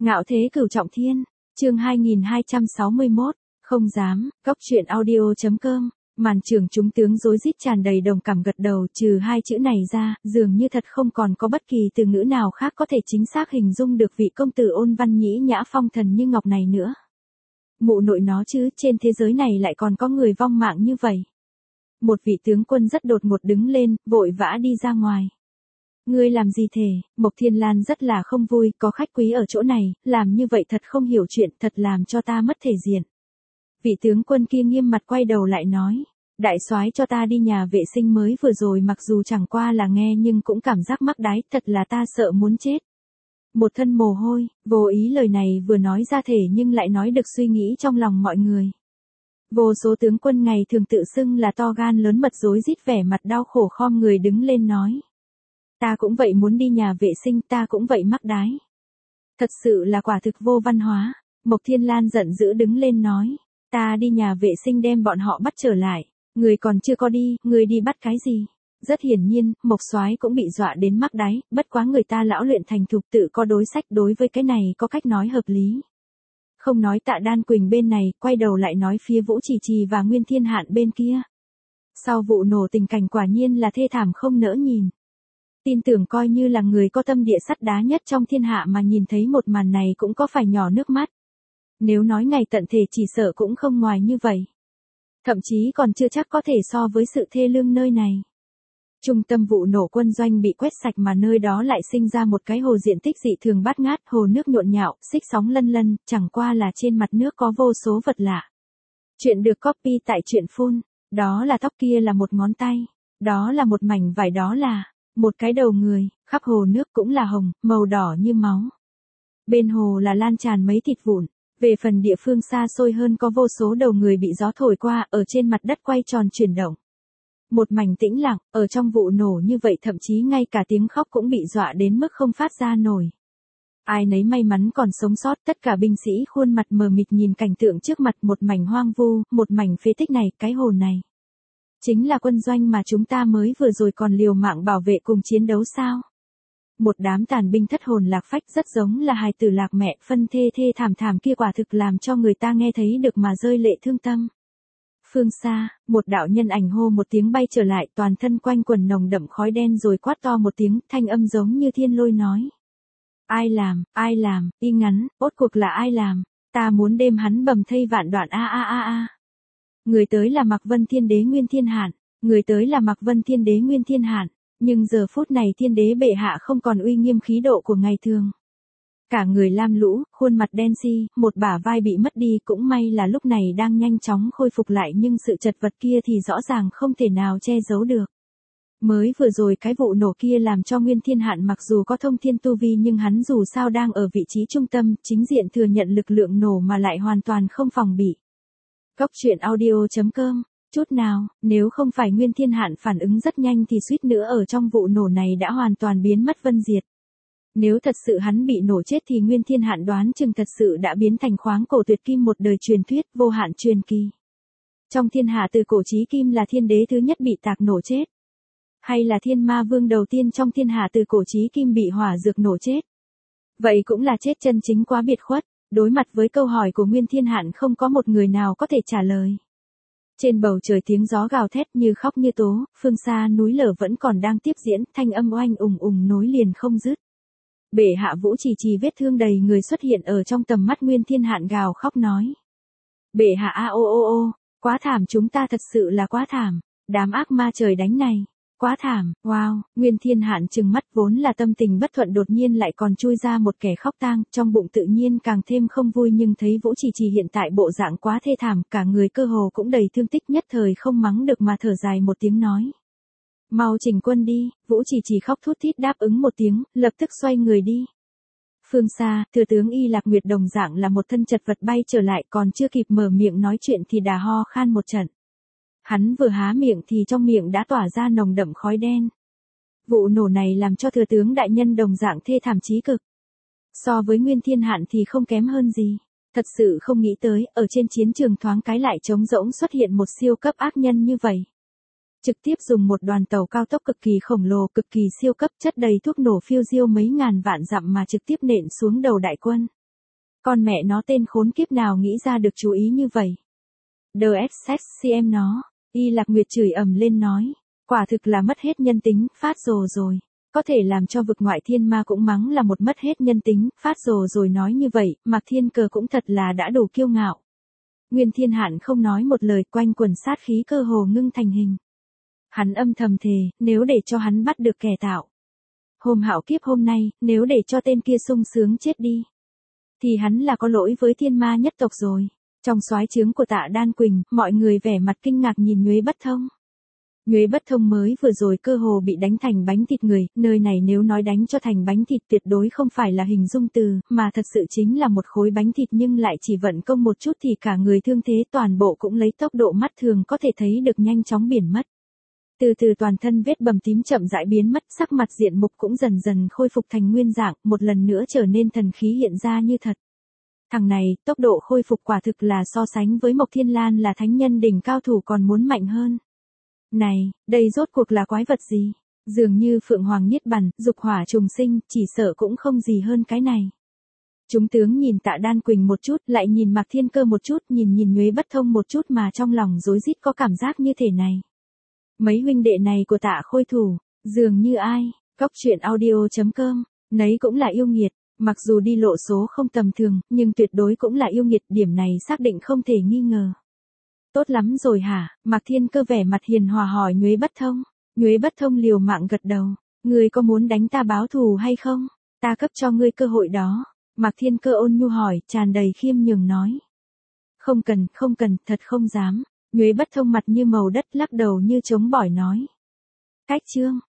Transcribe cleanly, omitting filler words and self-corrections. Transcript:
Ngạo thế cửu trọng thiên, chương 2261, không dám, góc truyện audio.com, màn trưởng chúng tướng rối rít tràn đầy đồng cảm gật đầu, trừ hai chữ này ra, dường như thật không còn có bất kỳ từ ngữ nào khác có thể chính xác hình dung được vị công tử ôn văn nhĩ nhã phong thần như ngọc này nữa. Mụ nội nó chứ, trên thế giới này lại còn có người vong mạng như vậy. Một vị tướng quân rất đột ngột đứng lên, vội vã đi ra ngoài. Ngươi làm gì thế? Mộc Thiên Lan rất là không vui, có khách quý ở chỗ này, làm như vậy thật không hiểu chuyện, thật làm cho ta mất thể diện. Vị tướng quân kia nghiêm mặt quay đầu lại nói, đại soái cho ta đi nhà vệ sinh mới vừa rồi, mặc dù chẳng qua là nghe nhưng cũng cảm giác mắc đáy, thật là ta sợ muốn chết. Một thân mồ hôi, vô ý lời này vừa nói ra thể nhưng lại nói được suy nghĩ trong lòng mọi người. Vô số tướng quân ngày thường tự xưng là to gan lớn mật rối rít vẻ mặt đau khổ khom người đứng lên nói. Ta cũng vậy muốn đi nhà vệ sinh, ta cũng vậy mắc đái. Thật sự là quả thực vô văn hóa. Mộc Thiên Lan giận dữ đứng lên nói. Ta đi nhà vệ sinh đem bọn họ bắt trở lại. Người còn chưa có đi, người đi bắt cái gì? Rất hiển nhiên, Mộc Soái cũng bị dọa đến mắc đáy, bất quá người ta lão luyện thành thục tự có đối sách, đối với cái này có cách nói hợp lý. Không nói Tạ Đan Quỳnh bên này, quay đầu lại nói phía Vũ Trì Trì và Nguyên Thiên Hạn bên kia. Sau vụ nổ tình cảnh quả nhiên là thê thảm không nỡ nhìn. Tin tưởng coi như là người có tâm địa sắt đá nhất trong thiên hạ mà nhìn thấy một màn này cũng có phải nhỏ nước mắt. Nếu nói ngày tận thể chỉ sợ cũng không ngoài như vậy. Thậm chí còn chưa chắc có thể so với sự thê lương nơi này. Trung tâm vụ nổ quân doanh bị quét sạch mà nơi đó lại sinh ra một cái hồ diện tích dị thường bát ngát, hồ nước nhộn nhạo, xích sóng lân lân, chẳng qua là trên mặt nước có vô số vật lạ. Chuyện được copy tại truyện phun, đó là tóc, kia là một ngón tay, đó là một mảnh vải, đó là một cái đầu người, khắp hồ nước cũng là hồng, màu đỏ như máu. Bên hồ là lan tràn mấy thịt vụn, về phần địa phương xa xôi hơn có vô số đầu người bị gió thổi qua, ở trên mặt đất quay tròn chuyển động. Một mảnh tĩnh lặng, ở trong vụ nổ như vậy thậm chí ngay cả tiếng khóc cũng bị dọa đến mức không phát ra nổi. Ai nấy may mắn còn sống sót, tất cả binh sĩ khuôn mặt mờ mịt nhìn cảnh tượng trước mặt, một mảnh hoang vu, một mảnh phế tích này, cái hồ này. Chính là quân doanh mà chúng ta mới vừa rồi còn liều mạng bảo vệ cùng chiến đấu sao? Một đám tàn binh thất hồn lạc phách, rất giống là hài tử lạc mẹ, phân thê thê thảm thảm kia quả thực làm cho người ta nghe thấy được mà rơi lệ thương tâm. Phương xa, một đạo nhân ảnh hô một tiếng bay trở lại, toàn thân quanh quần nồng đậm khói đen rồi quát to một tiếng, thanh âm giống như thiên lôi nói. Ai làm, y ngắn, rốt cuộc là ai làm, ta muốn đem hắn bầm thây vạn đoạn a. Người tới là Mạc Vân Thiên Đế Nguyên Thiên Hạn, người tới là Mạc Vân Thiên Đế Nguyên Thiên Hạn, nhưng giờ phút này Thiên Đế bệ hạ không còn uy nghiêm khí độ của ngày thường. Cả người lam lũ, khuôn mặt đen xi, một bả vai bị mất đi, cũng may là lúc này đang nhanh chóng khôi phục lại, nhưng sự chật vật kia thì rõ ràng không thể nào che giấu được. Mới vừa rồi cái vụ nổ kia làm cho Nguyên Thiên Hạn mặc dù có thông thiên tu vi nhưng hắn dù sao đang ở vị trí trung tâm, chính diện thừa nhận lực lượng nổ mà lại hoàn toàn không phòng bị. Góc truyện audio.com, chút nào, nếu không phải Nguyên Thiên Hạn phản ứng rất nhanh thì suýt nữa ở trong vụ nổ này đã hoàn toàn biến mất vân diệt. Nếu thật sự hắn bị nổ chết thì Nguyên Thiên Hạn đoán chừng thật sự đã biến thành khoáng cổ tuyệt kim, một đời truyền thuyết, vô hạn truyền kỳ. Trong thiên hạ từ cổ chí kim là thiên đế thứ nhất bị tạc nổ chết. Hay là thiên ma vương đầu tiên trong thiên hạ từ cổ chí kim bị hỏa dược nổ chết. Vậy cũng là chết chân chính quá biệt khuất. Đối mặt với câu hỏi của Nguyên Thiên Hạn không có một người nào có thể trả lời. Trên bầu trời tiếng gió gào thét như khóc như tố, phương xa núi lở vẫn còn đang tiếp diễn, thanh âm oanh ùng nối liền không dứt. Bệ hạ Vũ Trì Trì vết thương đầy người xuất hiện ở trong tầm mắt Nguyên Thiên Hạn gào khóc nói. Bệ hạ ô, quá thảm, chúng ta thật sự là quá thảm, đám ác ma trời đánh này. Quá thảm, wow, Nguyên Thiên Hạn trừng mắt, vốn là tâm tình bất thuận đột nhiên lại còn chui ra một kẻ khóc tang, trong bụng tự nhiên càng thêm không vui, nhưng thấy Vũ Trì Trì hiện tại bộ dạng quá thê thảm, cả người cơ hồ cũng đầy thương tích, nhất thời không mắng được mà thở dài một tiếng nói. Mau chỉnh quân đi. Vũ Trì Trì khóc thút thít đáp ứng một tiếng, lập tức xoay người đi. Phương xa, thừa tướng Y Lạc Nguyệt đồng dạng là một thân chật vật bay trở lại, còn chưa kịp mở miệng nói chuyện thì đã ho khan một trận. Hắn vừa há miệng thì trong miệng đã tỏa ra nồng đậm khói đen. Vụ nổ này làm cho thừa tướng đại nhân đồng dạng thê thảm chí cực. So với Nguyên Thiên Hạn thì không kém hơn gì. Thật sự không nghĩ tới, ở trên chiến trường thoáng cái lại trống rỗng xuất hiện một siêu cấp ác nhân như vậy. Trực tiếp dùng một đoàn tàu cao tốc cực kỳ khổng lồ, cực kỳ siêu cấp, chất đầy thuốc nổ phiêu diêu mấy ngàn vạn dặm mà trực tiếp nện xuống đầu đại quân. Con mẹ nó tên khốn kiếp nào nghĩ ra được chú ý như vậy. DSSCM nó, Y Lạc Nguyệt chửi ầm lên nói. Quả thực là mất hết nhân tính, phát rồ rồi. Có thể làm cho vực ngoại thiên ma cũng mắng là một mất hết nhân tính, phát rồ rồi nói như vậy, Mạc Thiên Cơ cũng thật là đã đủ kiêu ngạo. Nguyên Thiên Hạn không nói một lời, quanh quần sát khí cơ hồ ngưng thành hình. Hắn âm thầm thề, nếu để cho hắn bắt được kẻ tạo hôm hạo kiếp hôm nay, nếu để cho tên kia sung sướng chết đi, thì hắn là có lỗi với thiên ma nhất tộc rồi. Trong soái trướng của Tạ Đan Quỳnh, mọi người vẻ mặt kinh ngạc nhìn Nhuế Bất Thông. Nhuế Bất Thông mới vừa rồi cơ hồ bị đánh thành bánh thịt người, nơi này nếu nói đánh cho thành bánh thịt tuyệt đối không phải là hình dung từ, mà thật sự chính là một khối bánh thịt nhưng lại chỉ vận công một chút thì cả người thương thế toàn bộ cũng lấy tốc độ mắt thường có thể thấy được nhanh chóng biển mất. Từ từ toàn thân vết bầm tím chậm rãi biến mất, sắc mặt diện mục cũng dần dần khôi phục thành nguyên dạng, một lần nữa trở nên thần khí hiện ra như thật. Thằng này, tốc độ khôi phục quả thực là so sánh với Mộc Thiên Lan là thánh nhân đỉnh cao thủ còn muốn mạnh hơn. Này, đây rốt cuộc là quái vật gì? Dường như Phượng Hoàng Niết Bàn, dục hỏa trùng sinh, chỉ sợ cũng không gì hơn cái này. Chúng tướng nhìn Tạ Đan Quỳnh một chút, lại nhìn Mạc Thiên Cơ một chút, nhìn Nhuế Bất Thông một chút mà trong lòng rối rít có cảm giác như thế này. Mấy huynh đệ này của Tạ Khôi Thủ, dường như ai, Cóc Truyện Audio.com, nấy cũng là yêu nghiệt, mặc dù đi lộ số không tầm thường, nhưng tuyệt đối cũng là yêu nghiệt, điểm này xác định không thể nghi ngờ. Tốt lắm rồi hả? Mạc Thiên Cơ vẻ mặt hiền hòa hỏi Nhuế Bất Thông. Nhuế Bất Thông liều mạng gật đầu. Ngươi có muốn đánh ta báo thù hay không? Ta cấp cho ngươi cơ hội đó. Mạc Thiên Cơ ôn nhu hỏi, tràn đầy khiêm nhường nói. Không cần, thật không dám. Nhuế Bất Thông mặt như màu đất lắc đầu như chống bỏi nói. Cách chương.